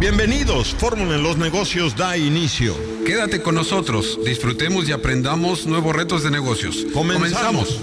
Bienvenidos, Fórmula en los Negocios da inicio. Quédate con nosotros, disfrutemos y aprendamos nuevos retos de negocios. ¡Comenzamos!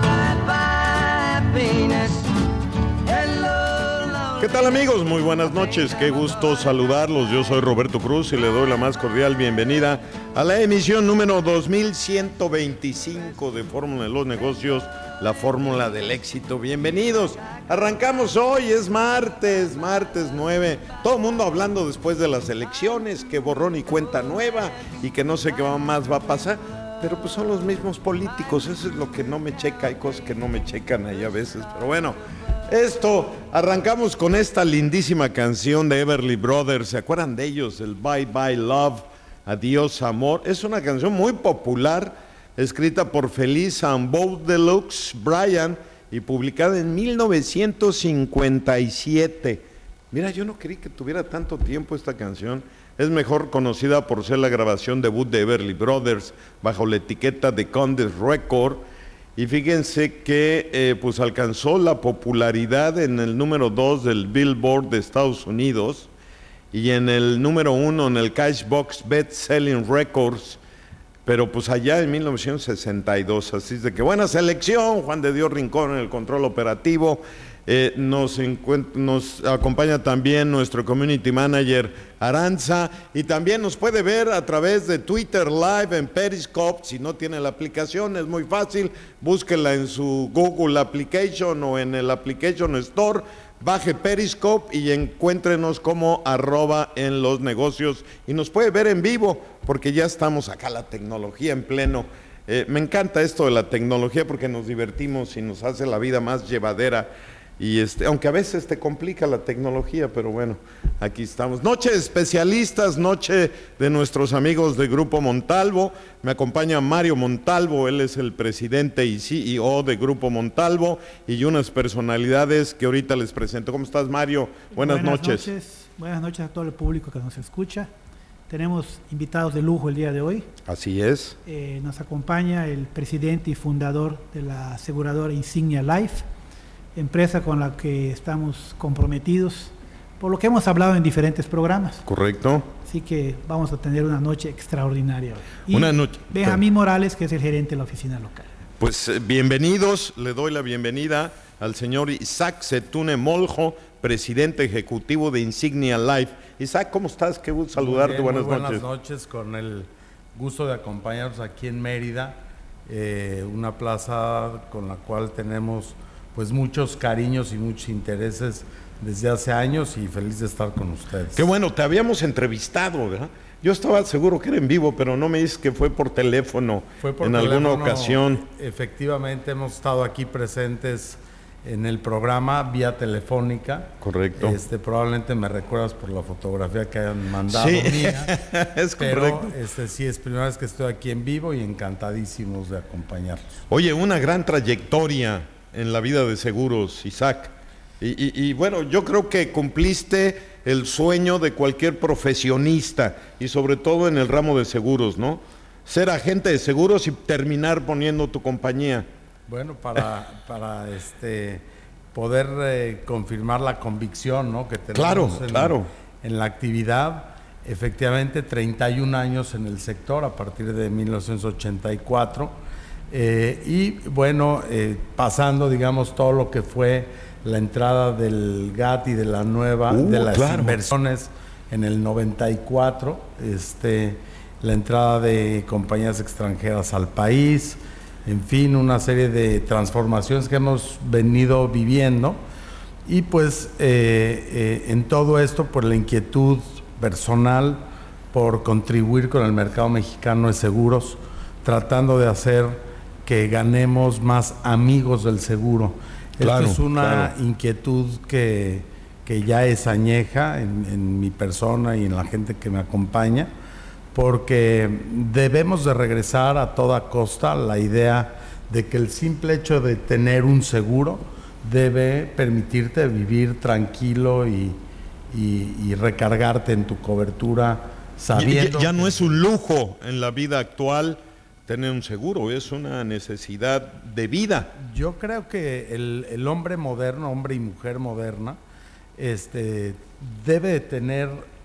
¿Qué tal, amigos? Muy buenas noches, qué gusto saludarlos. Yo soy Roberto Cruz y le doy la más cordial bienvenida a la emisión número 2125 de Fórmula en los Negocios, la fórmula del éxito. Bienvenidos. Arrancamos hoy, es martes 9. Todo el mundo hablando después de las elecciones, que borrón y cuenta nueva y que no sé qué más va a pasar. Pero pues son los mismos políticos, eso es lo que no me checa. Hay cosas que no me checan ahí a veces, pero bueno. Arrancamos con esta lindísima canción de Everly Brothers. ¿Se acuerdan de ellos? El Bye Bye Love, Adiós Amor. Es una canción muy popular, escrita por Feliz and Bo Deluxe Bryan y publicada en 1957. Mira, yo no creí que tuviera tanto tiempo esta canción. Es mejor conocida por ser la grabación debut de Everly Brothers bajo la etiqueta de Condes Record. Y fíjense que pues alcanzó la popularidad en el número 2 del Billboard de Estados Unidos y en el número 1 en el Cashbox Best Selling Records, pero pues allá en 1962. Así es de que buena selección. Juan de Dios Rincón en el control operativo. Nos acompaña también nuestro community manager Aranza, y también nos puede ver a través de Twitter Live en Periscope. Si no tiene la aplicación es muy fácil, búsquela en su Google Application o en el Application Store, baje Periscope y encuéntrenos como @enlosnegocios, y nos puede ver en vivo porque ya estamos acá, la tecnología en pleno. Me encanta esto de la tecnología porque nos divertimos y nos hace la vida más llevadera. Y aunque a veces te complica la tecnología, pero bueno, aquí estamos. Noche de especialistas, noche de nuestros amigos de Grupo Montalvo. Me acompaña Mario Montalvo, él es el presidente y CEO de Grupo Montalvo, y unas personalidades que ahorita les presento. ¿Cómo estás, Mario? Buenas noches. Buenas noches a todo el público que nos escucha. Tenemos invitados de lujo el día de hoy. Así es. Nos acompaña el presidente y fundador de la aseguradora Insignia Life, empresa con la que estamos comprometidos, por lo que hemos hablado en diferentes programas. Correcto. Así que vamos a tener una noche extraordinaria hoy. Y una noche. Benjamín Morales, que es el gerente de la oficina local. Pues bienvenidos, le doy la bienvenida al señor Isaac Setune Moljo, presidente ejecutivo de Insignia Life. Isaac, ¿cómo estás? Qué gusto saludarte. Buenas noches, con el gusto de acompañarnos aquí en Mérida, una plaza con la cual tenemos pues muchos cariños y muchos intereses desde hace años, y feliz de estar con ustedes. Qué bueno, te habíamos entrevistado, ¿verdad? Yo estaba seguro que era en vivo, pero no me dices que fue por teléfono. Alguna ocasión. Efectivamente, hemos estado aquí presentes en el programa vía telefónica. Correcto. Probablemente me recuerdas por la fotografía que hayan mandado mía. Es correcto. Pero sí, es primera vez que estoy aquí en vivo y encantadísimos de acompañarlos. Oye, una gran trayectoria en la vida de seguros, Isaac. Y bueno, yo creo que cumpliste el sueño de cualquier profesionista, y sobre todo en el ramo de seguros, ¿no? Ser agente de seguros y terminar poniendo tu compañía. Bueno, para poder confirmar la convicción, ¿no?, que tenemos en la actividad. Efectivamente, 31 años en el sector a partir de 1984. Y bueno, pasando, digamos, todo lo que fue la entrada del GAT y de la nueva, de las inversiones en el 94, la entrada de compañías extranjeras al país, en fin, una serie de transformaciones que hemos venido viviendo. Y pues en todo esto, por la inquietud personal por contribuir con el mercado mexicano de seguros, tratando de hacer que ganemos más amigos del seguro. Esto es una inquietud que ya es añeja en mi persona y en la gente que me acompaña, porque debemos de regresar a toda costa la idea de que el simple hecho de tener un seguro debe permitirte vivir tranquilo y recargarte en tu cobertura sabiendo... Ya no es un lujo en la vida actual tener un seguro, es una necesidad de vida. Yo creo que el hombre moderno, hombre y mujer moderna, debe de tener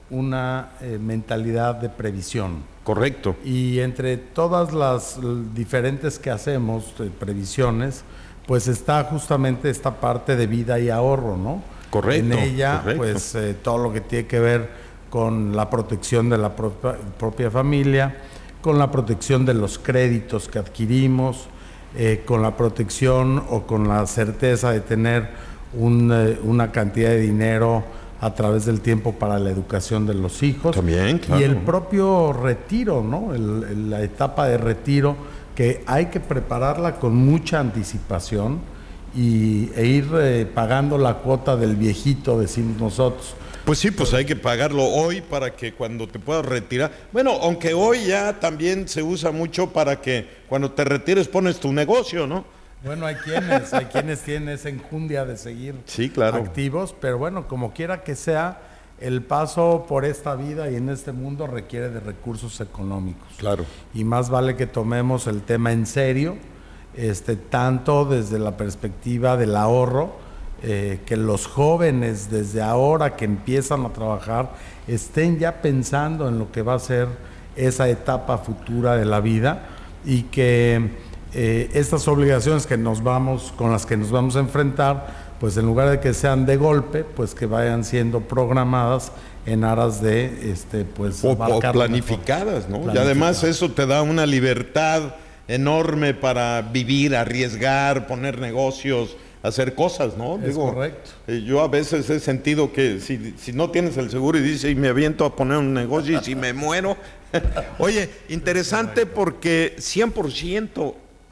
una mentalidad de previsión. Correcto. Y entre todas las diferentes que hacemos, previsiones, pues está justamente esta parte de vida y ahorro, ¿no? Correcto. En ella, pues todo lo que tiene que ver con la protección de la propia familia, con la protección de los créditos que adquirimos, con la protección o con la certeza de tener una cantidad de dinero a través del tiempo para la educación de los hijos. También, claro. Y el propio retiro, ¿no? La etapa de retiro, que hay que prepararla con mucha anticipación e ir pagando la cuota del viejito, decimos nosotros. Pues sí, pues hay que pagarlo hoy para que cuando te puedas retirar. Bueno, aunque hoy ya también se usa mucho para que cuando te retires pones tu negocio, ¿no? Bueno, hay quienes tienen esa enjundia de seguir activos, pero bueno, como quiera que sea, el paso por esta vida y en este mundo requiere de recursos económicos. Claro. Y más vale que tomemos el tema en serio, tanto desde la perspectiva del ahorro, que los jóvenes desde ahora que empiezan a trabajar estén ya pensando en lo que va a ser esa etapa futura de la vida, y que estas obligaciones con las que nos vamos a enfrentar, pues en lugar de que sean de golpe, pues que vayan siendo programadas en aras de o planificadas, ¿no? Y además eso te da una libertad enorme para vivir, arriesgar, poner negocios, hacer cosas, ¿no? Es correcto. Yo a veces he sentido que si no tienes el seguro y dices, y me aviento a poner un negocio y si me muero. Oye, interesante porque 100%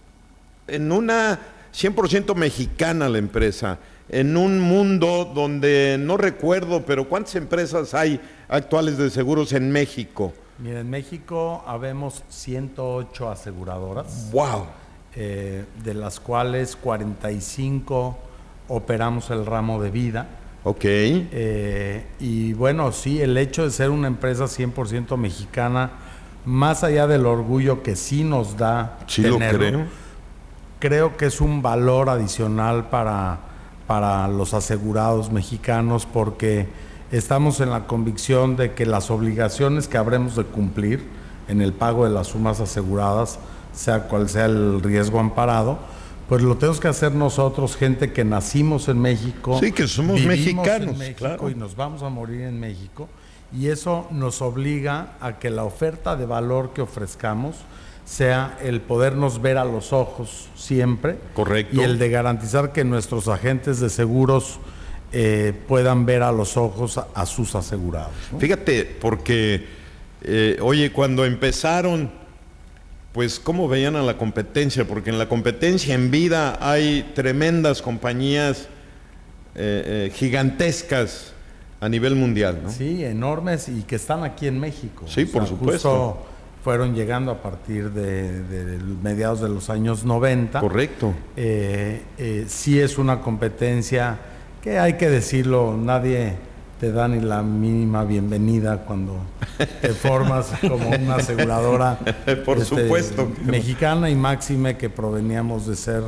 100% mexicana la empresa, en un mundo donde no recuerdo, pero ¿cuántas empresas hay actuales de seguros en México? Mira, en México habemos 108 aseguradoras. ¡Wow! De las cuales 45 operamos el ramo de vida. Ok. Y bueno, sí, el hecho de ser una empresa 100% mexicana, más allá del orgullo que sí nos da tenerlo, creo que es un valor adicional para los asegurados mexicanos, porque estamos en la convicción de que las obligaciones que habremos de cumplir en el pago de las sumas aseguradas, sea cual sea el riesgo amparado, pues lo tenemos que hacer nosotros, gente que nacimos en México. Sí, que somos mexicanos, en México, claro. Y nos vamos a morir en México. Y eso nos obliga a que la oferta de valor que ofrezcamos sea el podernos ver a los ojos siempre. Correcto. Y el de garantizar que nuestros agentes de seguros puedan ver a los ojos a sus asegurados, ¿no? Fíjate, porque, oye, cuando empezaron, pues, ¿cómo veían a la competencia? Porque en la competencia en vida hay tremendas compañías gigantescas a nivel mundial, ¿no? Sí, enormes, y que están aquí en México. Sí, por supuesto. Justo fueron llegando a partir de mediados de los años 90. Correcto. Sí es una competencia que, hay que decirlo, nadie te da ni la mínima bienvenida cuando te formas como una aseguradora por supuesto mexicana, y máxime que proveníamos de ser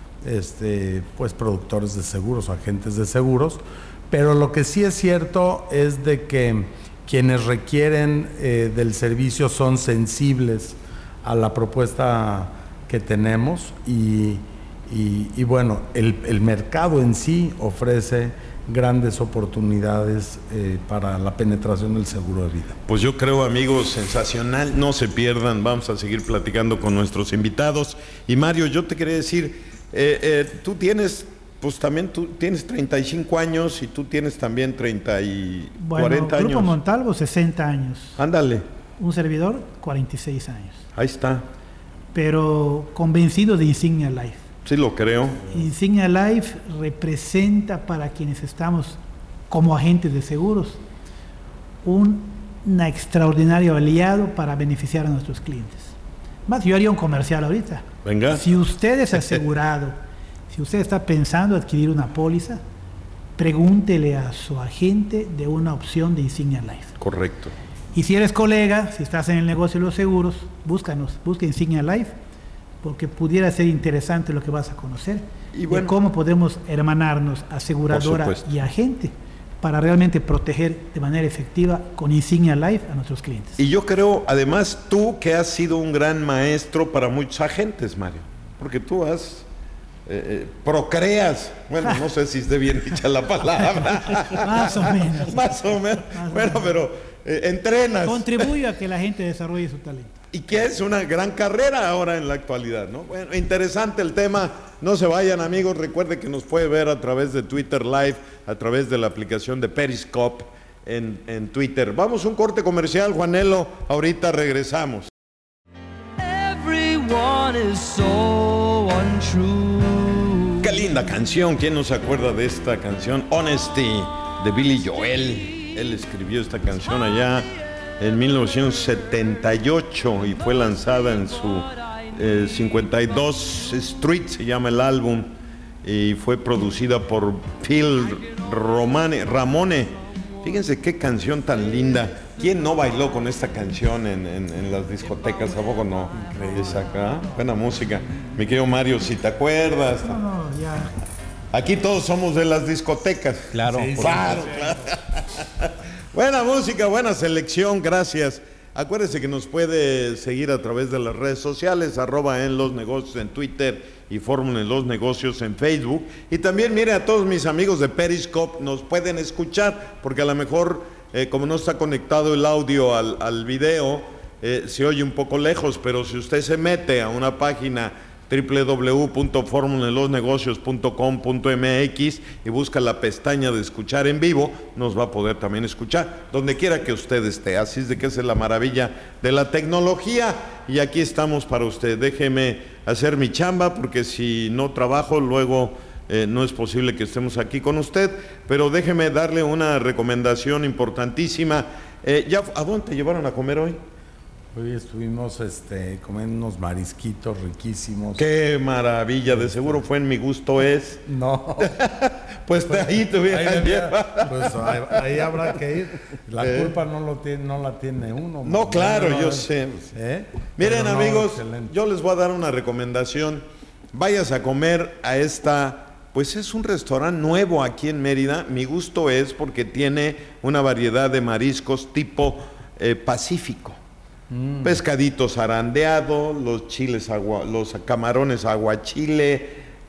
pues productores de seguros, agentes de seguros. Pero lo que sí es cierto es de que quienes requieren del servicio son sensibles a la propuesta que tenemos, y bueno, el mercado en sí ofrece grandes oportunidades para la penetración del seguro de vida. Pues yo creo, amigos, sensacional, no se pierdan, vamos a seguir platicando con nuestros invitados. Y Mario, yo te quería decir, tú tienes, pues también tú tienes 35 años y tú tienes también 40 años. Grupo Montalvo, 60 años. Ándale. Un servidor, 46 años. Ahí está. Pero convencido de Insignia Life. Sí, lo creo. Insignia Life representa para quienes estamos como agentes de seguros un extraordinario aliado para beneficiar a nuestros clientes. Más, yo haría un comercial ahorita. Venga. Si usted es asegurado, si usted está pensando adquirir una póliza, pregúntele a su agente de una opción de Insignia Life. Correcto. Y si eres colega, si estás en el negocio de los seguros, busca Insignia Life, porque pudiera ser interesante lo que vas a conocer, y bueno, de cómo podemos hermanarnos aseguradora y agente para realmente proteger de manera efectiva con Insignia Life a nuestros clientes. Y yo creo, además, tú que has sido un gran maestro para muchos agentes, Mario, porque tú has... procreas, bueno, no sé si esté bien dicha la palabra. Más o menos. Más o menos. Bueno, pero entrenas. Contribuye a que la gente desarrolle su talento. Y que es una gran carrera ahora en la actualidad, ¿no? Bueno, interesante el tema. No se vayan, amigos. Recuerde que nos puede ver a través de Twitter Live, a través de la aplicación de Periscope en Twitter. Vamos a un corte comercial, Juanelo. Ahorita regresamos. Everyone is so untrue. Qué linda canción. ¿Quién no se acuerda de esta canción? Honesty, de Billy Joel. Él escribió esta canción allá en 1978 y fue lanzada en su 52 Street, se llama el álbum, y fue producida por Phil Ramone. Fíjense qué canción tan linda. ¿Quién no bailó con esta canción en las discotecas? ¿A poco no? Es acá, buena música. Mi querido Mario, si te acuerdas. No, ya. Aquí todos somos de las discotecas. Claro, sí, claro. Buena música, buena selección, gracias. Acuérdese que nos puede seguir a través de las redes sociales, @enlosnegocios en Twitter y Fórmula en los Negocios en Facebook. Y también, mire, a todos mis amigos de Periscope nos pueden escuchar, porque a lo mejor, como no está conectado el audio al video, se oye un poco lejos, pero si usted se mete a una página www.formulenlosnegocios.com.mx y busca la pestaña de escuchar en vivo, nos va a poder también escuchar donde quiera que usted esté. Así es de que esa es la maravilla de la tecnología, y aquí estamos para usted. Déjeme hacer mi chamba, porque si no trabajo luego no es posible que estemos aquí con usted, pero déjeme darle una recomendación importantísima. ¿A dónde te llevaron a comer hoy? Hoy estuvimos comiendo unos marisquitos riquísimos. ¡Qué maravilla! De seguro fue en Mi Gusto Es. No. Pues ahí te hubieran llevado. Pues ahí habrá que ir. La culpa no la tiene uno. No, claro, yo sé. Miren, amigos, excelente. yo les voy a dar una recomendación. Vayas a comer a pues es un restaurante nuevo aquí en Mérida. Mi Gusto Es, porque tiene una variedad de mariscos tipo pacífico. Pescaditos zarandeados, los chiles los camarones aguachile.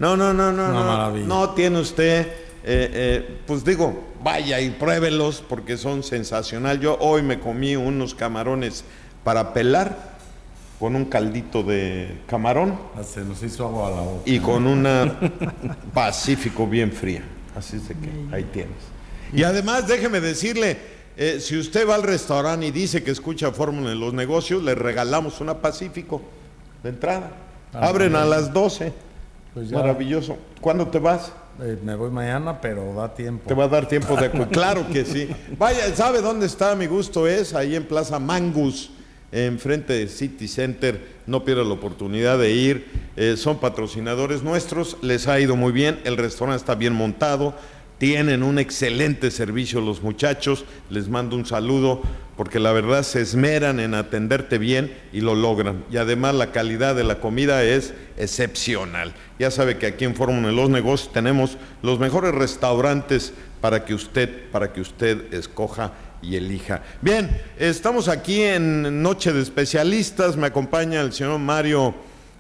No tiene usted, pues digo, vaya y pruébelos porque son sensacional. Yo hoy me comí unos camarones para pelar con un caldito de camarón. Se nos hizo agua a la boca. Y con una Pacífico bien fría. Así es de que ahí tienes. Y además, déjeme decirle, si usted va al restaurante y dice que escucha Fórmula en los Negocios, le regalamos una Pacífico de entrada. Abren a las 12. Pues maravilloso. ¿Cuándo te vas? Me voy mañana, pero da tiempo. Te va a dar tiempo de... Claro que sí. Vaya, ¿sabe dónde está Mi Gusto Es? Ahí en Plaza Mangus, enfrente de City Center. No pierda la oportunidad de ir. Son patrocinadores nuestros. Les ha ido muy bien. El restaurante está bien montado. Tienen un excelente servicio los muchachos. Les mando un saludo, porque la verdad se esmeran en atenderte bien y lo logran. Y además la calidad de la comida es excepcional. Ya sabe que aquí en Fórmula en los Negocios tenemos los mejores restaurantes para que usted escoja y elija. Bien, estamos aquí en Noche de Especialistas. Me acompaña el señor Mario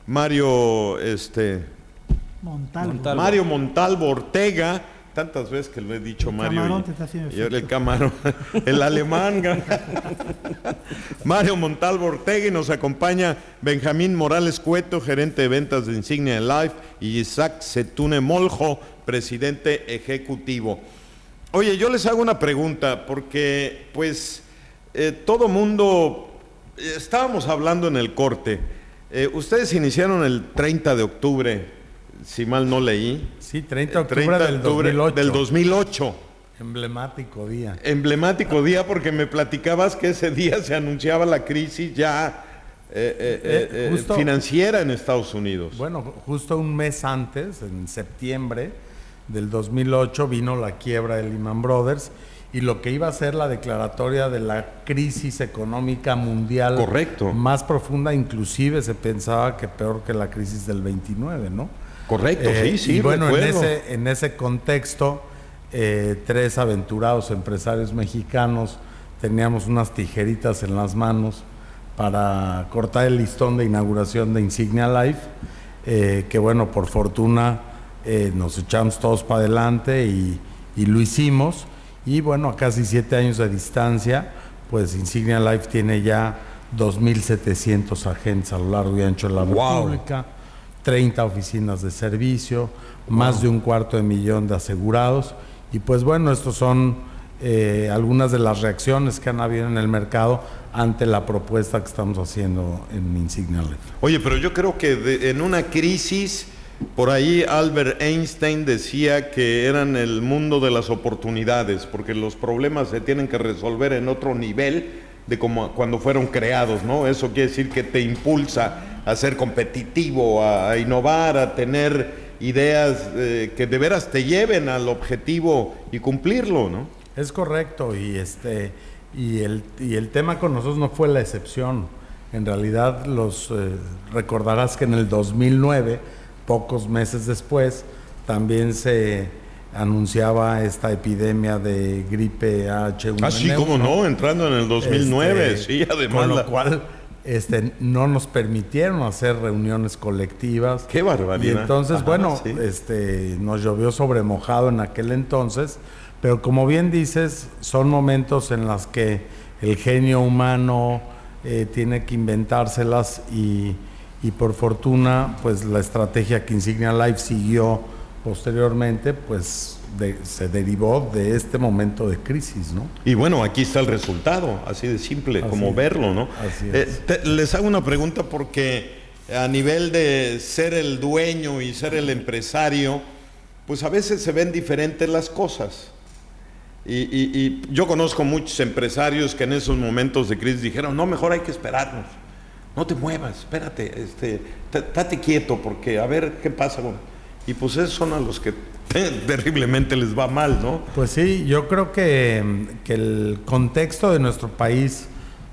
Montalvo Ortega. Tantas veces que lo he dicho, el Mario. Camarón te está haciendo efecto. El camarón, el alemán. Mario Montalvo Ortega, y nos acompaña Benjamín Morales Cueto, gerente de ventas de Insignia Life, y Isaac Setune Moljo, presidente ejecutivo. Oye, yo les hago una pregunta, porque pues todo mundo, estábamos hablando en el corte, ustedes iniciaron el 30 de octubre, si mal no leí. Sí, 30 de octubre del 2008. Emblemático día. Emblemático día, porque me platicabas que ese día se anunciaba la crisis ya financiera en Estados Unidos. Bueno, justo un mes antes, en septiembre del 2008, vino la quiebra de Lehman Brothers, y lo que iba a ser la declaratoria de la crisis económica mundial. Correcto. Más profunda, inclusive se pensaba que peor que la crisis del 29, ¿no? Correcto, sí. Y bueno, en ese contexto, 3 aventurados empresarios mexicanos teníamos unas tijeritas en las manos para cortar el listón de inauguración de Insignia Life, que bueno, por fortuna nos echamos todos para adelante y lo hicimos. Y bueno, a casi 7 años de distancia, pues Insignia Life tiene ya 2,700 agentes a lo largo y ancho de la República, 30 oficinas de servicio, más de 250,000 de asegurados. Y pues bueno, estos son algunas de las reacciones que han habido en el mercado ante la propuesta que estamos haciendo en Insignia Life. Oye, pero yo creo que en una crisis, por ahí Albert Einstein decía que eran el mundo de las oportunidades, porque los problemas se tienen que resolver en otro nivel de como cuando fueron creados, ¿no? Eso quiere decir que te impulsa a ser competitivo, a innovar, a tener ideas que de veras te lleven al objetivo y cumplirlo, ¿no? Es correcto, y el tema con nosotros no fue la excepción. En realidad, recordarás que en el 2009, pocos meses después, también se anunciaba esta epidemia de gripe H1N1. Sí, cómo no, entrando en el 2009, sí, además. Con lo cual no nos permitieron hacer reuniones colectivas. ¡Qué barbaridad! Y entonces, sí, nos llovió sobre mojado en aquel entonces, pero como bien dices, son momentos en los que el genio humano tiene que inventárselas y por fortuna, pues la estrategia que Insignia Life siguió posteriormente, pues se derivó de este momento de crisis, ¿no? Y bueno, aquí está el resultado, así de simple, como verlo, ¿no? Así es. Les hago una pregunta porque a nivel de ser el dueño y ser el empresario, pues a veces se ven diferentes las cosas. Y yo conozco muchos empresarios que en esos momentos de crisis dijeron, no, mejor hay que esperarnos, no te muevas, espérate, estate quieto porque a ver qué pasa con... Y pues esos son a los que terriblemente les va mal, ¿no? Pues sí, yo creo que el contexto de nuestro país,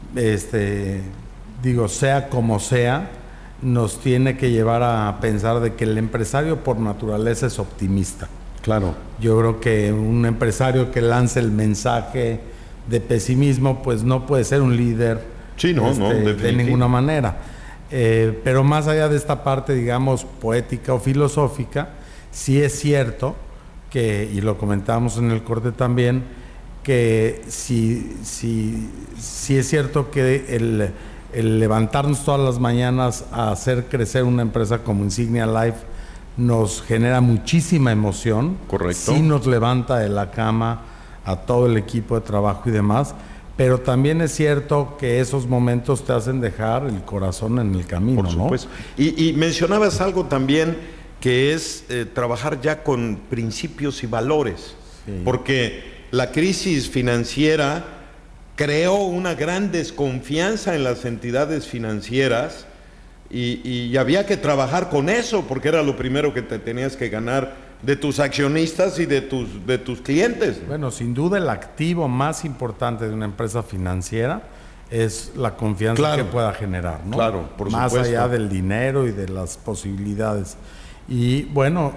sea como sea, nos tiene que llevar a pensar de que el empresario por naturaleza es optimista. Claro. Yo creo que un empresario que lance el mensaje de pesimismo, pues no puede ser un líder, sí, no, de ninguna manera. Pero más allá de esta parte, digamos, poética o filosófica, sí es cierto que, y lo comentábamos en el corte también, que sí es cierto que el levantarnos todas las mañanas a hacer crecer una empresa como Insignia Life nos genera muchísima emoción. Correcto. Sí nos levanta de la cama a todo el equipo de trabajo y demás, pero también es cierto que esos momentos te hacen dejar el corazón en el camino, por supuesto, ¿no? Y mencionabas algo también que es trabajar ya con principios y valores, sí. Porque la crisis financiera creó una gran desconfianza en las entidades financieras y había que trabajar con eso porque era lo primero que te tenías que ganar de tus accionistas y de tus clientes. Bueno, sin duda el activo más importante de una empresa financiera es la confianza que pueda generar, ¿no? Claro, por supuesto. Más allá del dinero y de las posibilidades. Y bueno,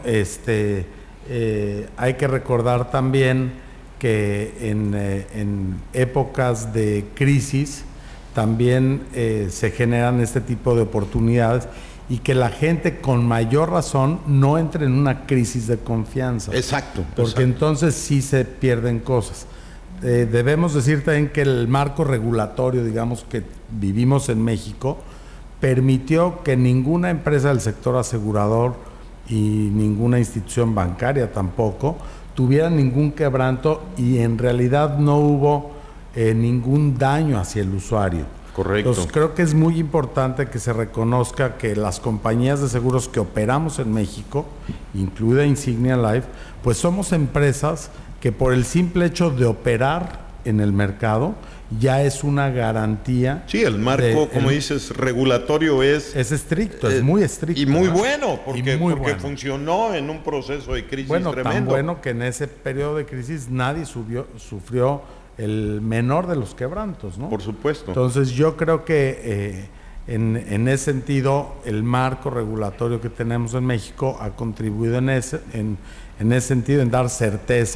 hay que recordar también que en épocas de crisis también se generan este tipo de oportunidades y que la gente con mayor razón no entre en una crisis de confianza. Exacto. Porque entonces sí se pierden cosas. Debemos decir también que el marco regulatorio, digamos, que vivimos en México, permitió que ninguna empresa del sector asegurador y ninguna institución bancaria tampoco tuviera ningún quebranto y en realidad no hubo ningún daño hacia el usuario. Correcto. Entonces creo que es muy importante que se reconozca que las compañías de seguros que operamos en México, incluida Insignia Life, pues somos empresas que por el simple hecho de operar en el mercado ya es una garantía. Sí, el marco, como dices, regulatorio es estricto, es muy estricto. Y muy bueno, porque bueno. Funcionó en un proceso de crisis tremendo. Tan bueno que en ese periodo de crisis nadie sufrió el menor de los quebrantos, ¿no? Por supuesto. Entonces yo creo que en ese sentido el marco regulatorio que tenemos en México ha contribuido en ese sentido, en dar certeza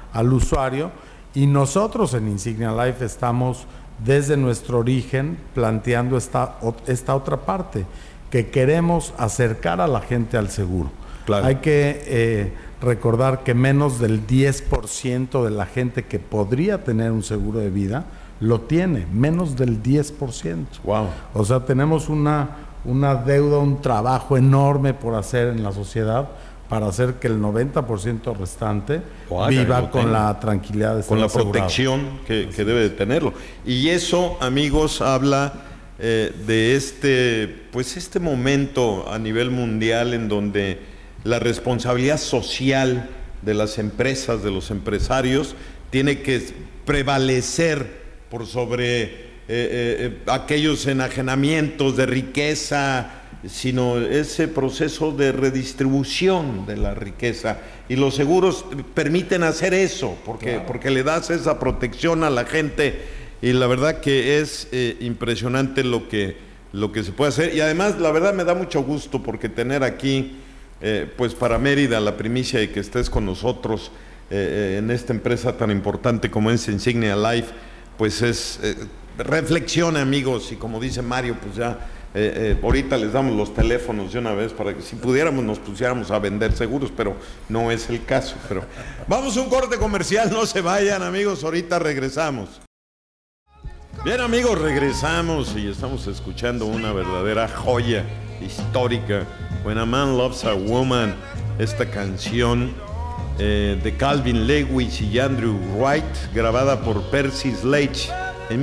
al usuario, y nosotros en Insignia Life estamos desde nuestro origen planteando esta otra parte, que queremos acercar a la gente al seguro. Claro. Hay que recordar que menos del 10% de la gente que podría tener un seguro de vida lo tiene, menos del 10%. Wow. O sea, tenemos una deuda, un trabajo enorme por hacer en la sociedad para hacer que el 90% restante viva con la tranquilidad de estar con la asegurado. protección que debe de tenerlo. Y eso, amigos, habla de este momento a nivel mundial en donde la responsabilidad social de las empresas, de los empresarios, tiene que prevalecer por sobre aquellos enajenamientos de riqueza, sino ese proceso de redistribución de la riqueza. Y los seguros permiten hacer eso, porque le das esa protección a la gente, y la verdad que es impresionante lo que se puede hacer. Y además, la verdad me da mucho gusto porque tener aquí, pues para Mérida, la primicia de que estés con nosotros en esta empresa tan importante como es Insignia Life, pues es reflexiona, amigos, y como dice Mario, pues ya ahorita les damos los teléfonos de una vez para que si pudiéramos nos pusiéramos a vender seguros, pero no es el caso. Pero vamos a un corte comercial, no se vayan, amigos, ahorita regresamos. Bien, amigos, regresamos y estamos escuchando una verdadera joya histórica, When a Man Loves a Woman, esta canción de Calvin Lewis y Andrew Wright, grabada por Percy Sledge en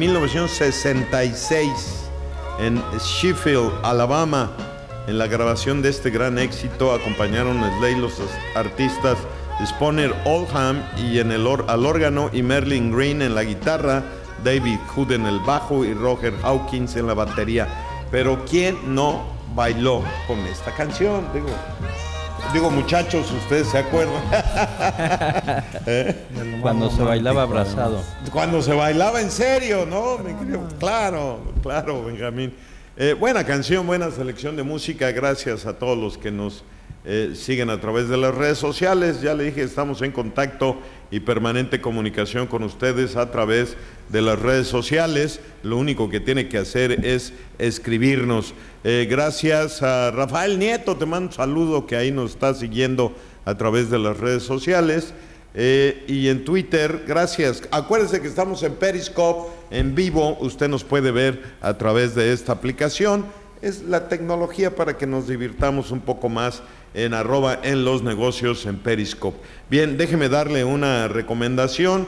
1966 en Sheffield, Alabama. En la grabación de este gran éxito acompañaron a Sledge los artistas Spooner Oldham y al órgano, y Merlin Green en la guitarra, David Hood en el bajo y Roger Hawkins en la batería. Pero ¿quién no bailó con esta canción? Digo, muchachos, ¿ustedes se acuerdan? Cuando se bailaba abrazado. Cuando se bailaba en serio, ¿no? Claro, Benjamín. Buena canción, buena selección de música. Gracias a todos los que nos siguen a través de las redes sociales. Ya le dije, estamos en contacto y permanente comunicación con ustedes a través de las redes sociales. Lo único que tiene que hacer es escribirnos. Gracias a Rafael Nieto, te mando un saludo, que ahí nos está siguiendo a través de las redes sociales. Y en Twitter, gracias. Acuérdense que estamos en Periscope, en vivo, usted nos puede ver a través de esta aplicación. Es la tecnología para que nos divirtamos un poco más en @enlosnegocios en Periscope. Bien, déjeme darle una recomendación.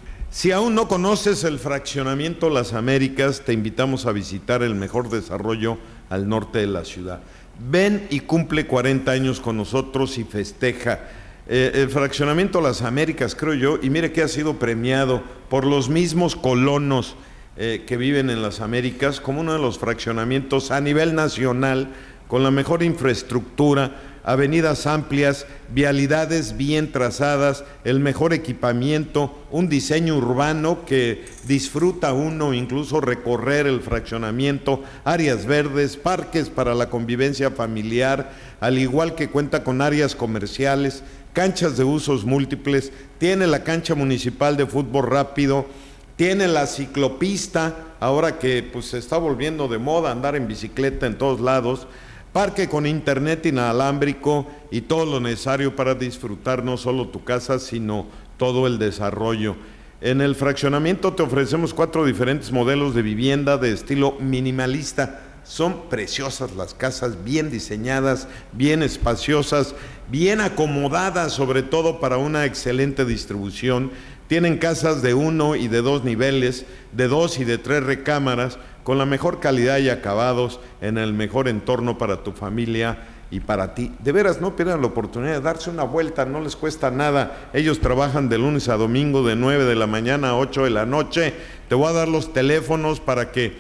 Si aún no conoces el fraccionamiento Las Américas, te invitamos a visitar el mejor desarrollo al norte de la ciudad. Ven y cumple 40 años con nosotros y festeja. El fraccionamiento Las Américas, creo yo, y mire que ha sido premiado por los mismos colonos que viven en las Américas como uno de los fraccionamientos a nivel nacional con la mejor infraestructura, avenidas amplias, vialidades bien trazadas, el mejor equipamiento, un diseño urbano que disfruta uno incluso recorrer el fraccionamiento, áreas verdes, parques para la convivencia familiar, al igual que cuenta con áreas comerciales, canchas de usos múltiples, tiene la cancha municipal de fútbol rápido, tiene la ciclopista, ahora que pues se está volviendo de moda andar en bicicleta en todos lados, parque con internet inalámbrico y todo lo necesario para disfrutar no solo tu casa, sino todo el desarrollo. En el fraccionamiento te ofrecemos 4 diferentes modelos de vivienda de estilo minimalista. Son preciosas las casas, bien diseñadas, bien espaciosas, bien acomodadas, sobre todo para una excelente distribución. Tienen casas de 1 y de 2 niveles, de 2 y de 3 recámaras, con la mejor calidad y acabados, en el mejor entorno para tu familia y para ti. De veras, no pierdan la oportunidad de darse una vuelta, no les cuesta nada. Ellos trabajan de lunes a domingo de 9 de la mañana a 8 de la noche. Te voy a dar los teléfonos para que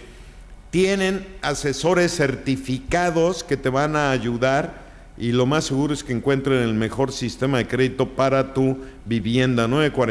tienen asesores certificados que te van a ayudar, y lo más seguro es que encuentren el mejor sistema de crédito para tu vivienda.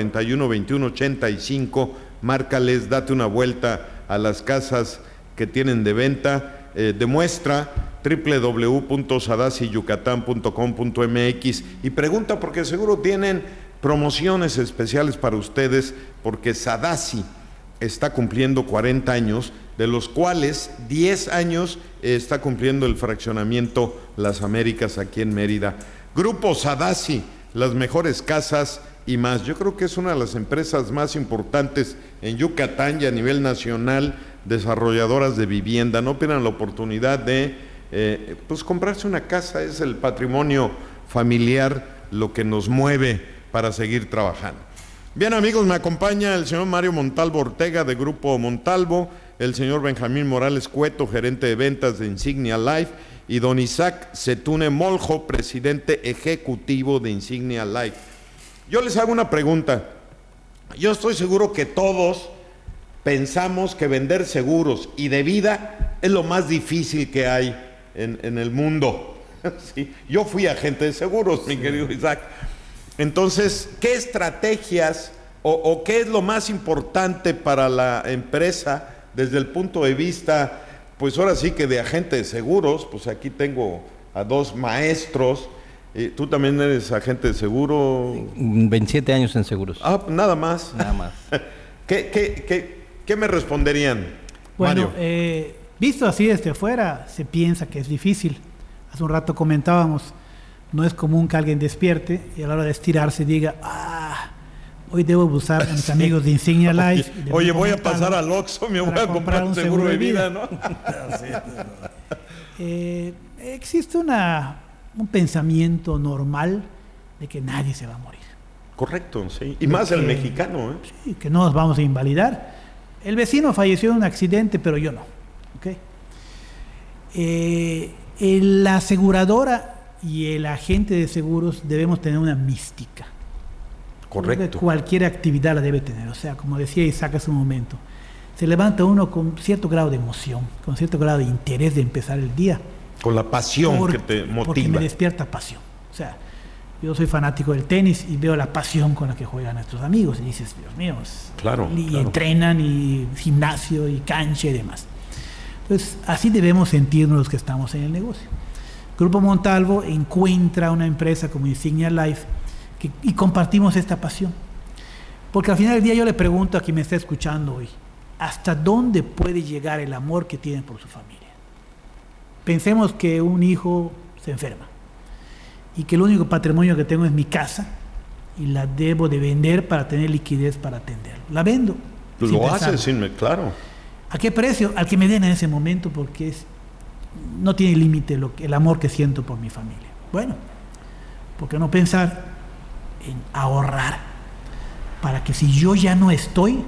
941-2185, márcales, date una vuelta a las casas que tienen de venta. Demuestra www.sadasiyucatán.com.mx y pregunta, porque seguro tienen promociones especiales para ustedes, porque Sadasi está cumpliendo 40 años, de los cuales 10 años está cumpliendo el fraccionamiento Las Américas aquí en Mérida. Grupo Sadasi, las mejores casas y más. Yo creo que es una de las empresas más importantes en Yucatán y a nivel nacional, desarrolladoras de vivienda. No pierdan la oportunidad de pues comprarse una casa. Es el patrimonio familiar lo que nos mueve para seguir trabajando. Bien, amigos, me acompaña el señor Mario Montalvo Ortega de Grupo Montalvo, el señor Benjamín Morales Cueto, gerente de ventas de Insignia Life, y don Isaac Setune Moljo, presidente ejecutivo de Insignia Life. Yo les hago una pregunta. Yo estoy seguro que todos pensamos que vender seguros y de vida es lo más difícil que hay en el mundo. Sí, yo fui agente de seguros, mi querido Isaac. Entonces, ¿qué estrategias o qué es lo más importante para la empresa desde el punto de vista, pues ahora sí que de agente de seguros? Pues aquí tengo a dos maestros. ¿Tú también eres agente de seguro? 27 años en seguros. Ah, nada más. Nada más. ¿Qué me responderían, Bueno, Mario? Visto así desde afuera, se piensa que es difícil. Hace un rato comentábamos, no es común que alguien despierte y a la hora de estirarse diga, hoy ddebo buscar a mis amigos de Insignia Life. Oye, voy a pasar al Oxxo, me voy a comprar un seguro de vida, ¿no? Existe un pensamiento normal de que nadie se va a morir. Correcto, sí. Y más el mexicano, ¿eh? Sí, que no nos vamos a invalidar. El vecino falleció en un accidente, pero yo no. ¿Okay? La aseguradora y el agente de seguros debemos tener una mística. Correcto. Cualquier actividad la debe tener. O sea, como decía Isaac hace un momento, se levanta uno con cierto grado de emoción, con cierto grado de interés de empezar el día. Con la pasión que te motiva. Porque me despierta pasión. O sea, yo soy fanático del tenis y veo la pasión con la que juegan nuestros amigos. Y dices, Dios mío, claro, entrenan, y gimnasio, y cancha y demás. Entonces, así debemos sentirnos los que estamos en el negocio. Grupo Montalvo encuentra una empresa como Insignia Life y compartimos esta pasión. Porque al final del día yo le pregunto a quien me está escuchando hoy, ¿hasta dónde puede llegar el amor que tienen por su familia? Pensemos que un hijo se enferma y que el único patrimonio que tengo es mi casa y la debo de vender para tener liquidez para atenderlo. La vendo. Lo haces, claro. ¿A qué precio? Al que me den en ese momento, porque no tiene límite el amor que siento por mi familia. Bueno, ¿por qué no pensar en ahorrar para que si yo ya no estoy,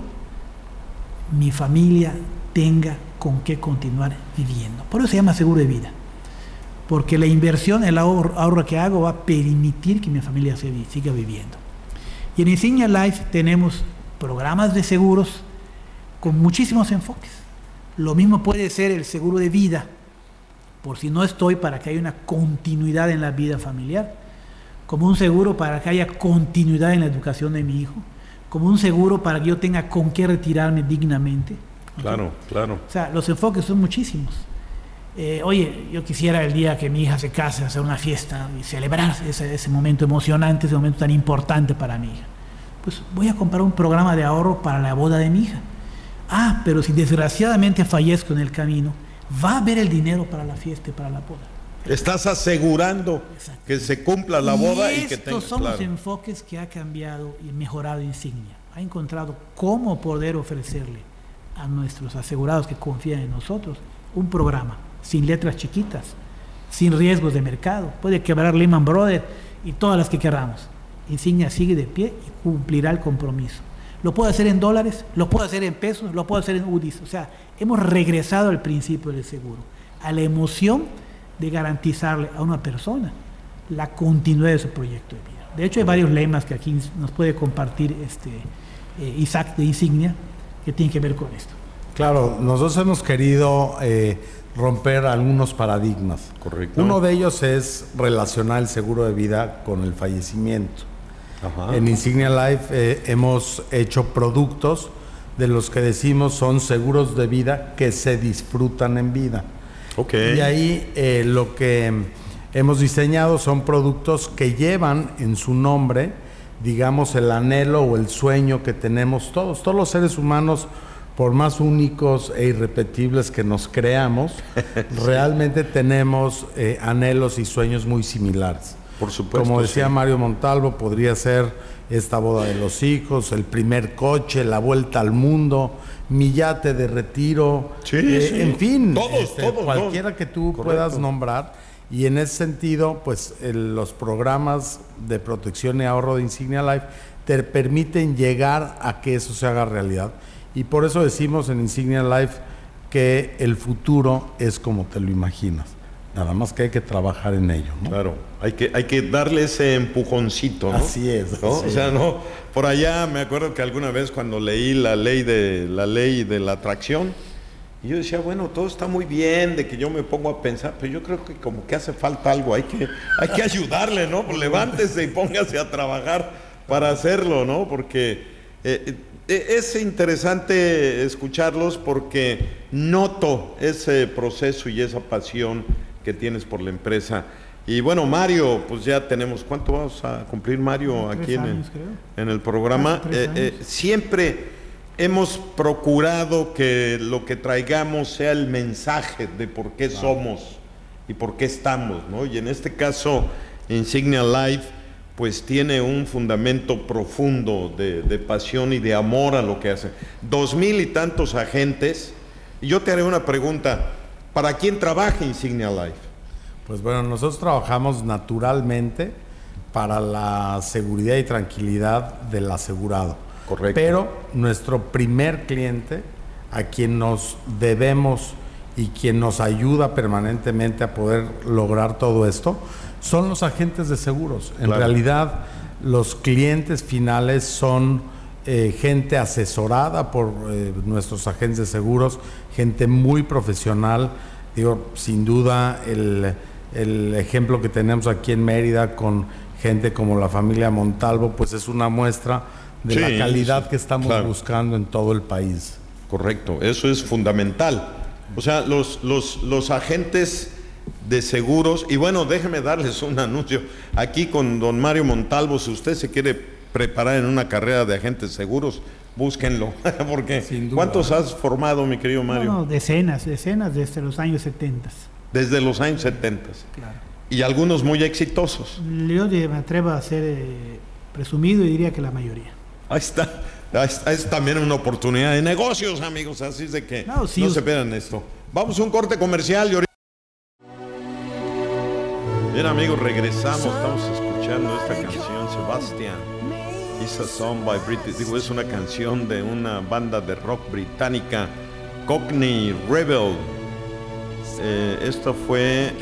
mi familia tenga con qué continuar viviendo? Por eso se llama seguro de vida, porque la inversión, el ahorro que hago va a permitir que mi familia siga viviendo. Y en Insignia Life tenemos programas de seguros con muchísimos enfoques. Lo mismo puede ser el seguro de vida, por si no estoy, para que haya una continuidad en la vida familiar, como un seguro para que haya continuidad en la educación de mi hijo, como un seguro para que yo tenga con qué retirarme dignamente. Claro, ¿okay? Claro. O sea, los enfoques son muchísimos. Oye, yo quisiera el día que mi hija se case, hacer una fiesta y celebrar ese momento emocionante, ese momento tan importante para mi hija. Pues voy a comprar un programa de ahorro para la boda de mi hija. Pero si desgraciadamente fallezco en el camino, va a haber el dinero para la fiesta y para la boda. Estás asegurando que se cumpla la boda y que tenga. Estos son los enfoques que ha cambiado y mejorado Insignia. Ha encontrado cómo poder ofrecerle a nuestros asegurados que confían en nosotros un programa sin letras chiquitas, sin riesgos de mercado. Puede quebrar Lehman Brothers y todas las que queramos. Insignia sigue de pie y cumplirá el compromiso. Lo puedo hacer en dólares, lo puedo hacer en pesos, lo puedo hacer en UDIs. O sea, hemos regresado al principio del seguro, a la emoción de garantizarle a una persona la continuidad de su proyecto de vida. De hecho, hay varios lemas que aquí nos puede compartir Isaac de Insignia que tienen que ver con esto. Claro, nosotros hemos querido romper algunos paradigmas. Correcto. Uno de ellos es relacionar el seguro de vida con el fallecimiento. Ajá. En Insignia Life hemos hecho productos de los que decimos son seguros de vida que se disfrutan en vida. Okay. Y ahí lo que hemos diseñado son productos que llevan en su nombre digamos, el anhelo o el sueño que tenemos todos los seres humanos, por más únicos e irrepetibles que nos creamos, realmente tenemos anhelos y sueños muy similares. Por supuesto. Como decía Mario Montalvo, podría ser esta boda de los hijos, el primer coche, la vuelta al mundo, mi yate de retiro, en fin, cualquiera que tú puedas nombrar. Y en ese sentido, pues los programas de protección y ahorro de Insignia Life te permiten llegar a que eso se haga realidad. Y por eso decimos en Insignia Life que el futuro es como te lo imaginas. Nada más que hay que trabajar en ello, ¿no? Claro, hay que darle ese empujoncito, ¿no? Así es. ¿No? O sea, no, por allá me acuerdo que alguna vez cuando leí la ley de la atracción, y yo decía, bueno, todo está muy bien, de que yo me pongo a pensar, pero yo creo que como que hace falta algo, hay que ayudarle, ¿no? Pues levántese y póngase a trabajar para hacerlo, ¿no? Porque es interesante escucharlos porque noto ese proceso y esa pasión que tienes por la empresa. Y bueno, Mario, pues ya tenemos, ¿cuánto vamos a cumplir, Mario, aquí en el programa? Siempre hemos procurado que lo que traigamos sea el mensaje de por qué somos y por qué estamos, ¿no? Y en este caso, Insignia Life, pues tiene un fundamento profundo de pasión y de amor a lo que hace. 2,000 y tantos agentes. Y yo te haré una pregunta, ¿para quién trabaja Insignia Life? Pues bueno, nosotros trabajamos naturalmente para la seguridad y tranquilidad del asegurado. Correcto. Pero nuestro primer cliente, a quien nos debemos y quien nos ayuda permanentemente a poder lograr todo esto, son los agentes de seguros. En realidad, los clientes finales son gente asesorada por nuestros agentes de seguros, gente muy profesional. Digo, sin duda, el ejemplo que tenemos aquí en Mérida con gente como la familia Montalvo, pues es una muestra de la calidad que estamos buscando en todo el país. Correcto, eso es fundamental. O sea, los agentes de seguros, y bueno, déjeme darles un anuncio aquí con don Mario Montalvo. Si usted se quiere preparar en una carrera de agentes de seguros, búsquenlo, porque ¿cuántos has formado, mi querido Mario? No, decenas desde los años 70. Desde los años 70. Claro. Y algunos muy exitosos. Yo me atrevo a ser presumido y diría que la mayoría. Ahí está. Es también una oportunidad de negocios, amigos, así es de que no se pierdan esto. Vamos a un corte comercial y ahorita... Bien, amigos, regresamos. Estamos escuchando esta canción, Sebastian. It's a song by British. Digo, es una canción de una banda de rock británica, Cockney Rebel. Esta fue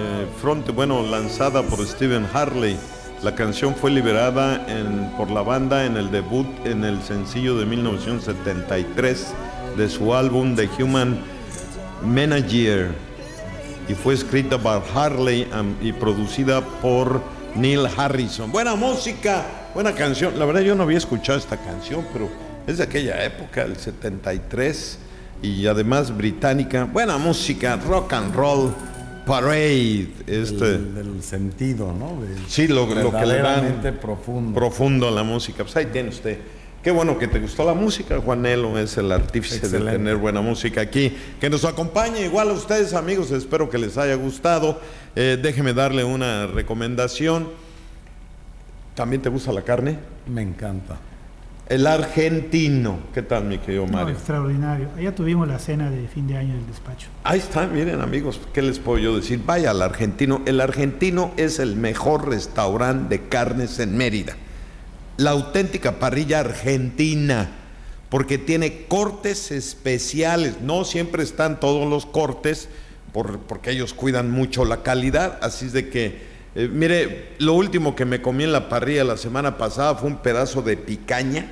lanzada por Stephen Harley. La canción fue liberada por la banda en el debut en el sencillo de 1973 de su álbum The Human Manager, y fue escrita por Harley y producida por Neil Harrison. Buena música, buena canción. La verdad yo no había escuchado esta canción, pero es de aquella época, el 73, y además británica. Buena música, rock and roll. Parade, del sentido, ¿no? Lo que le dan profundo a la música. Pues ahí tiene usted. Qué bueno que te gustó la música. Juanelo es el artífice de tener buena música aquí. Que nos acompañe, igual a ustedes, amigos. Espero que les haya gustado. Déjeme darle una recomendación. ¿También te gusta la carne? Me encanta. El argentino. ¿Qué tal, mi querido Mario? Extraordinario. Allá tuvimos la cena de fin de año del despacho. Ahí está, miren, amigos, ¿qué les puedo yo decir? Vaya al argentino. El argentino es el mejor restaurante de carnes en Mérida. La auténtica parrilla argentina, porque tiene cortes especiales. No siempre están todos los cortes, porque ellos cuidan mucho la calidad. Así es de que... mire, lo último que me comí en la parrilla la semana pasada fue un pedazo de picaña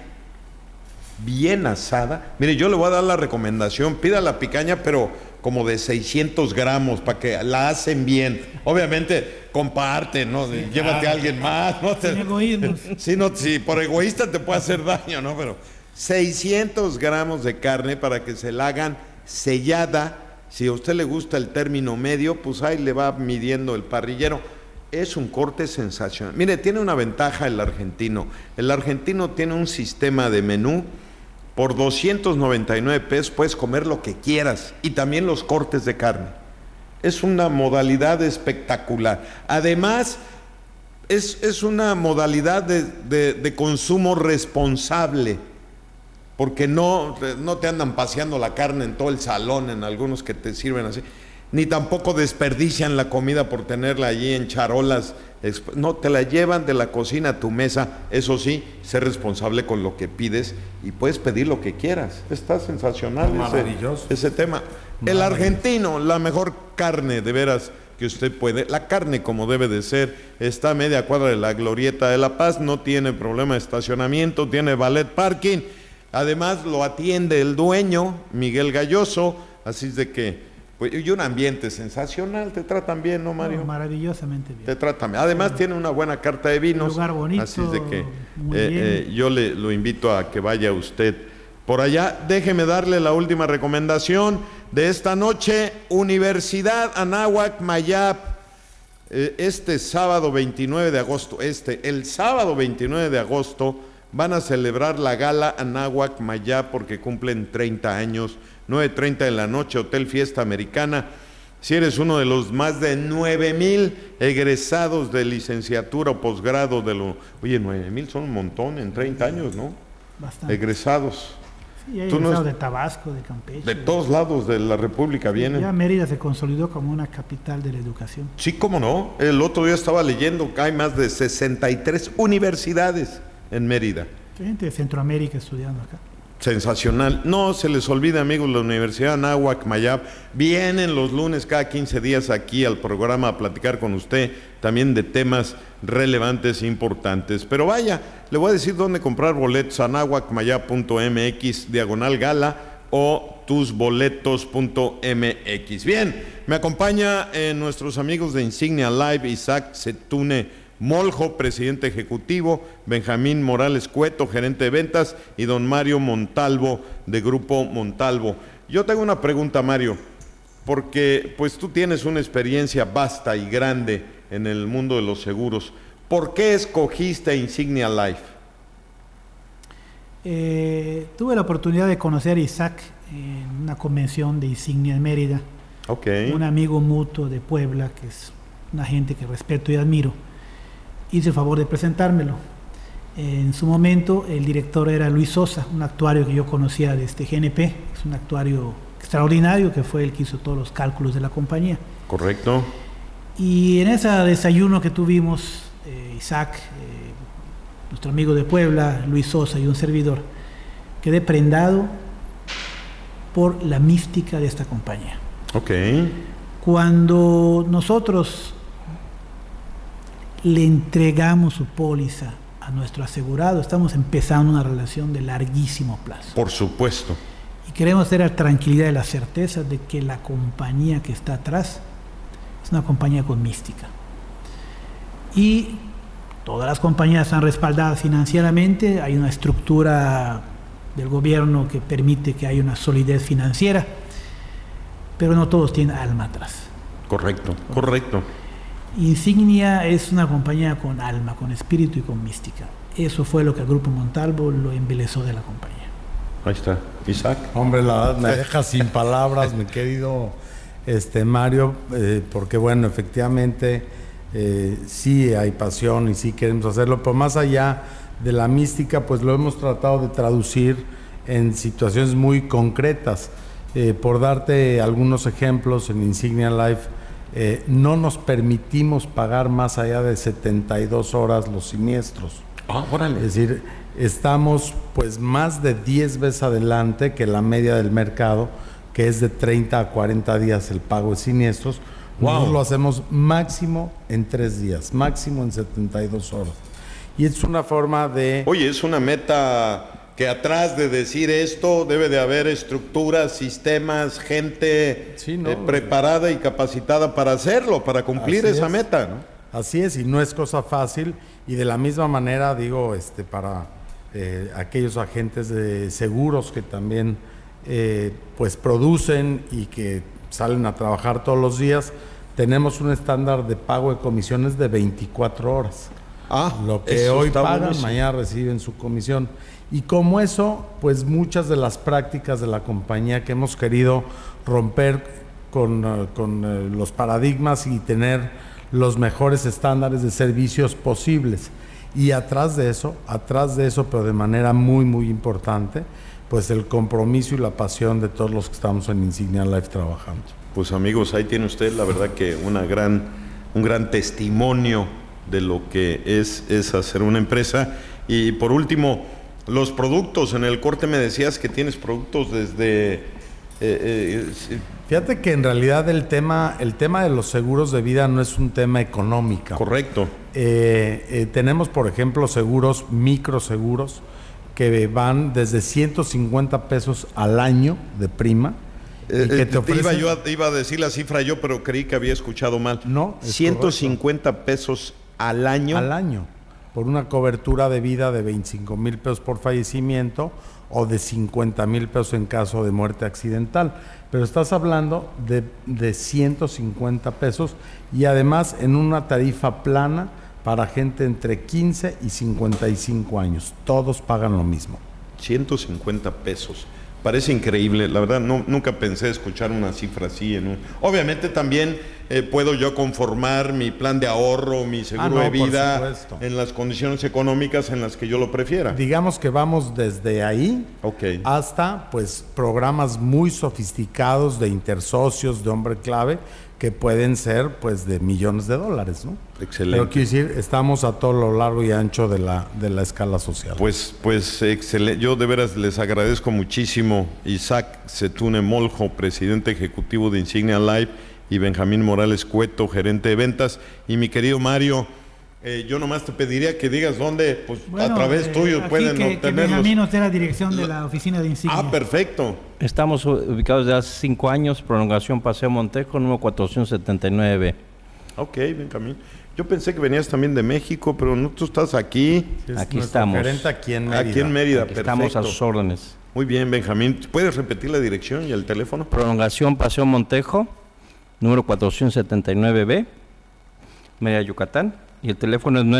bien asada. Mire, yo le voy a dar la recomendación, pida la picaña, pero como de 600 gramos, para que la hacen bien. Obviamente, comparte, ¿no? Sí, llévate a alguien más, ¿no? Sin egoísmos. Sí, por egoísta te puede hacer daño, ¿no? Pero 600 gramos de carne para que se la hagan sellada. Si a usted le gusta el término medio, pues ahí le va midiendo el parrillero. Es un corte sensacional. Mire, tiene una ventaja el argentino. El argentino tiene un sistema de menú. Por 299 pesos puedes comer lo que quieras y también los cortes de carne. Es una modalidad espectacular. Además, es una modalidad de consumo responsable, porque no te andan paseando la carne en todo el salón, en algunos que te sirven así, ni tampoco desperdician la comida por tenerla allí en charolas. No, te la llevan de la cocina a tu mesa. Eso sí, sé responsable con lo que pides y puedes pedir lo que quieras. Está sensacional ese tema. El argentino, la mejor carne de veras que usted puede, la carne como debe de ser, está a media cuadra de la Glorieta de La Paz, no tiene problema de estacionamiento, tiene valet parking, además lo atiende el dueño, Miguel Galloso, así es de que, pues, y un ambiente sensacional, te tratan bien, ¿no, Mario? No, maravillosamente bien. Te tratan bien, además tiene una buena carta de vinos, un lugar bonito, así es de que yo lo invito a que vaya usted por allá. Déjeme darle la última recomendación de esta noche. Universidad Anáhuac Mayap, el sábado 29 de agosto van a celebrar la gala Anáhuac Mayap porque cumplen 30 años, 9:30 de la noche, Hotel Fiesta Americana. Si eres uno de los más de 9,000 egresados de licenciatura o posgrado oye, 9,000 son un montón en 30 años, ¿no? Bastante. Egresados. Sí, hay egresados de Tabasco, de Campeche. De todos lados de la República vienen. Ya Mérida se consolidó como una capital de la educación. Sí, cómo no. El otro día estaba leyendo que hay más de 63 universidades en Mérida. Hay gente de Centroamérica estudiando acá. Sensacional. No se les olvide, amigos, la Universidad Anáhuac Mayap vienen los lunes cada 15 días aquí al programa a platicar con usted también de temas relevantes e importantes. Pero vaya, le voy a decir dónde comprar boletos: anahuacmayap.mx/gala o tusboletos.mx. Bien, me acompaña nuestros amigos de Insignia Live, Isaac Setune Moljo, presidente ejecutivo, Benjamín Morales Cueto, gerente de ventas, y don Mario Montalvo, de Grupo Montalvo. Yo tengo una pregunta, Mario, porque pues tú tienes una experiencia vasta y grande en el mundo de los seguros. ¿Por qué escogiste Insignia Life? Tuve la oportunidad de conocer a Isaac en una convención de Insignia en Mérida. Okay. Un amigo mutuo de Puebla, que es una gente que respeto y admiro, hizo el favor de presentármelo. En su momento el director era Luis Sosa, un actuario que yo conocía de GNP, es un actuario extraordinario que fue el que hizo todos los cálculos de la compañía. Correcto. Y en ese desayuno que tuvimos, Isaac, nuestro amigo de Puebla, Luis Sosa y un servidor, quedé prendado por la mística de esta compañía. Okay. Cuando nosotros le entregamos su póliza a nuestro asegurado, estamos empezando una relación de larguísimo plazo. Por supuesto. Y queremos tener la tranquilidad y la certeza de que la compañía que está atrás es una compañía con mística. Y todas las compañías están respaldadas financieramente, hay una estructura del gobierno que permite que haya una solidez financiera, pero no todos tienen alma atrás. Correcto, correcto. Insignia es una compañía con alma, con espíritu y con mística. Eso fue lo que al Grupo Montalvo lo embelezó de la compañía. Ahí está. Isaac. Hombre, la verdad me deja sin palabras, mi querido Mario, porque bueno, efectivamente sí hay pasión y sí queremos hacerlo, pero más allá de la mística, pues lo hemos tratado de traducir en situaciones muy concretas. Por darte algunos ejemplos, en Insignia Life no nos permitimos pagar más allá de 72 horas los siniestros. Órale. Es decir, estamos pues más de 10 veces adelante que la media del mercado, que es de 30 a 40 días el pago de siniestros. Wow. Nosotros lo hacemos máximo en 3 días, máximo en 72 horas. Y es una forma de... Oye, es una meta que atrás de decir esto debe de haber estructuras, sistemas, gente preparada y capacitada para hacerlo, para cumplir esa meta, ¿no? Así es, y no es cosa fácil. Y de la misma manera, digo, para aquellos agentes de seguros que también pues producen y que salen a trabajar todos los días, tenemos un estándar de pago de comisiones de 24 horas. Lo que hoy pagan, buenísimo. Mañana reciben su comisión. Y como eso, pues muchas de las prácticas de la compañía que hemos querido romper con los paradigmas y tener los mejores estándares de servicios posibles. Y atrás de eso, pero de manera muy, muy importante, pues el compromiso y la pasión de todos los que estamos en Insignia Life trabajando. Pues amigos, ahí tiene usted la verdad que un gran testimonio de lo que es hacer una empresa. Y por último, los productos. En el corte me decías que tienes productos desde... Fíjate que en realidad el tema de los seguros de vida no es un tema económico. Correcto. Tenemos, por ejemplo, seguros, microseguros, que van desde 150 pesos al año de prima. Que te ofrecen... iba a decir la cifra yo, pero creí que había escuchado mal. No, 150 correcto. Pesos al año. Al año, por una cobertura de vida de 25,000 pesos por fallecimiento o de 50,000 pesos en caso de muerte accidental. Pero estás hablando de 150 pesos y además en una tarifa plana para gente entre 15 y 55 años. Todos pagan lo mismo. 150 pesos. Parece increíble, la verdad nunca pensé escuchar una cifra así. Obviamente también puedo yo conformar mi plan de ahorro, mi seguro de vida en las condiciones económicas en las que yo lo prefiera. Digamos que vamos desde ahí hasta pues programas muy sofisticados de intersocios, de hombre clave, que pueden ser pues de millones de dólares, ¿no? Excelente. Pero quiero decir, estamos a todo lo largo y ancho de la escala social. Pues excelente. Yo de veras les agradezco muchísimo. Isaac Setune Moljo, presidente ejecutivo de Insignia Life, y Benjamín Morales Cueto, gerente de ventas. Y mi querido Mario, yo nomás te pediría que digas dónde, pues a través tuyo pueden obtenerlos. Que Benjamín nos dé la dirección de la oficina de Insignia. Perfecto. Estamos ubicados desde hace 5 años, prolongación Paseo Montejo, número 479B. Ok, Benjamín. Yo pensé que venías también de México, pero no, tú estás aquí. Aquí estamos. Gerente aquí en Mérida. Aquí en Mérida, aquí perfecto. Estamos a sus órdenes. Muy bien, Benjamín. ¿Puedes repetir la dirección y el teléfono? Prolongación Paseo Montejo, número 479B, Mérida, Yucatán. Y el teléfono es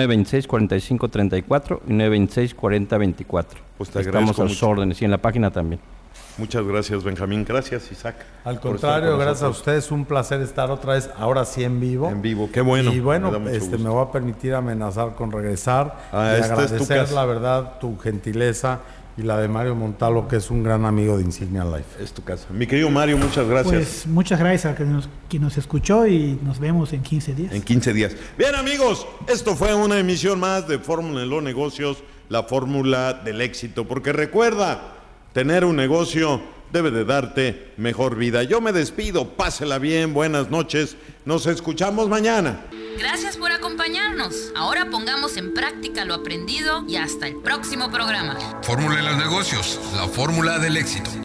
926-4534 y 926-4024. Pues te Estamos a sus mucho. órdenes y en la página también. Muchas gracias, Benjamín. Gracias, Isaac. Al contrario, gracias a ustedes. Un placer estar otra vez, ahora sí en vivo. En vivo, qué bueno. Y bueno, me voy a permitir amenazar con regresar y agradecer, la verdad, tu gentileza y la de Mario Montalvo, que es un gran amigo de Insignia Life. Es tu casa. Mi querido Mario, muchas gracias. Pues muchas gracias a quien nos escuchó y nos vemos en 15 días. En 15 días. Bien, amigos, esto fue una emisión más de Fórmula en los Negocios, la fórmula del éxito. Porque recuerda, tener un negocio debe de darte mejor vida. Yo me despido, pásela bien, buenas noches, nos escuchamos mañana. Gracias por acompañarnos. Ahora pongamos en práctica lo aprendido y hasta el próximo programa. Fórmula en los negocios, la fórmula del éxito.